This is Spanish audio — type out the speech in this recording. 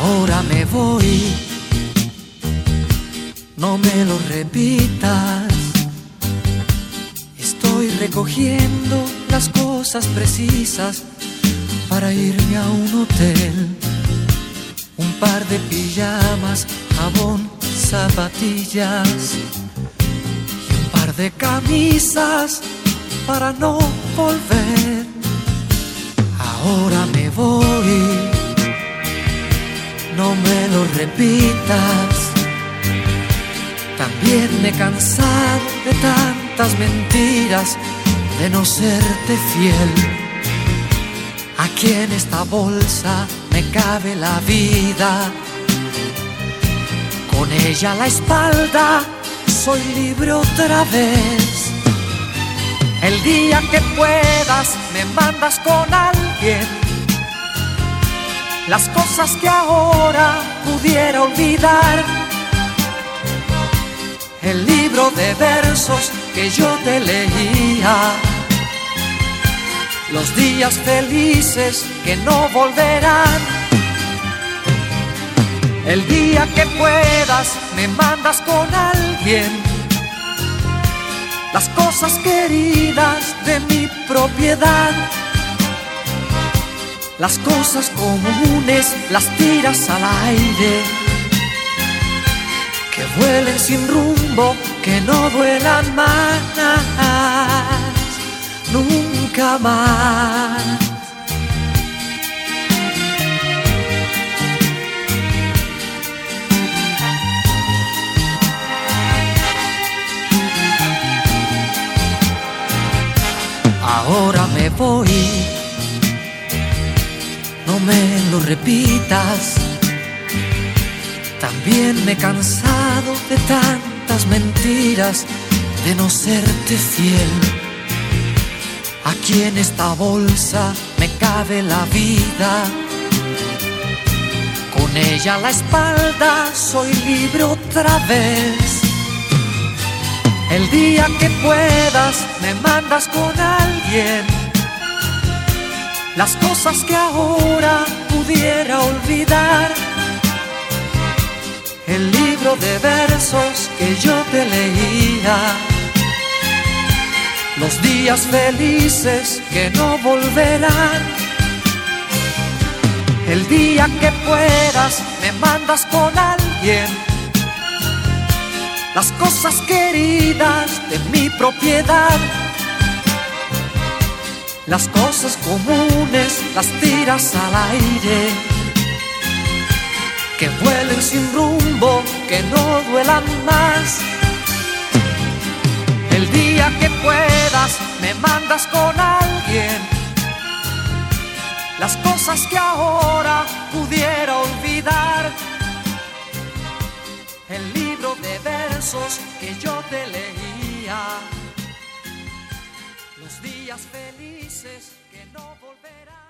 Ahora me voy, no me lo repitas. Estoy recogiendo las cosas precisas para irme a un hotel. Un par de pijamas, jabón, zapatillas y un par de camisas para no volver. Ahora me voy, no me lo repitas. También me he cansado de tantas mentiras, de no serte fiel. Aquí en esta bolsa me cabe la vida, con ella a la espalda soy libre otra vez. El día que puedas me mandas con alguien las cosas que ahora pudiera olvidar. El libro de versos que yo te leía, los días felices que no volverán. El día que puedas me mandas con alguien las cosas queridas de mi propiedad. Las cosas comunes las tiras al aire, que vuelen sin rumbo, que no duelan más, nunca más. Ahora me voy, no me lo repitas. También me he cansado de tantas mentiras, de no serte fiel. Aquí en esta bolsa me cabe la vida, con ella a la espalda soy libre otra vez. El día que puedas me mandas con alguien las cosas que ahora pudiera olvidar. El libro de versos que yo te leía, los días felices que no volverán. El día que puedas me mandas con alguien las cosas queridas de mi propiedad. Las cosas comunes las tiras al aire, que vuelen sin rumbo, que no duelan más. El día que puedas me mandas con alguien las cosas que ahora pudiera olvidar. El libro de versos que yo te leía, los días felices que no volverán.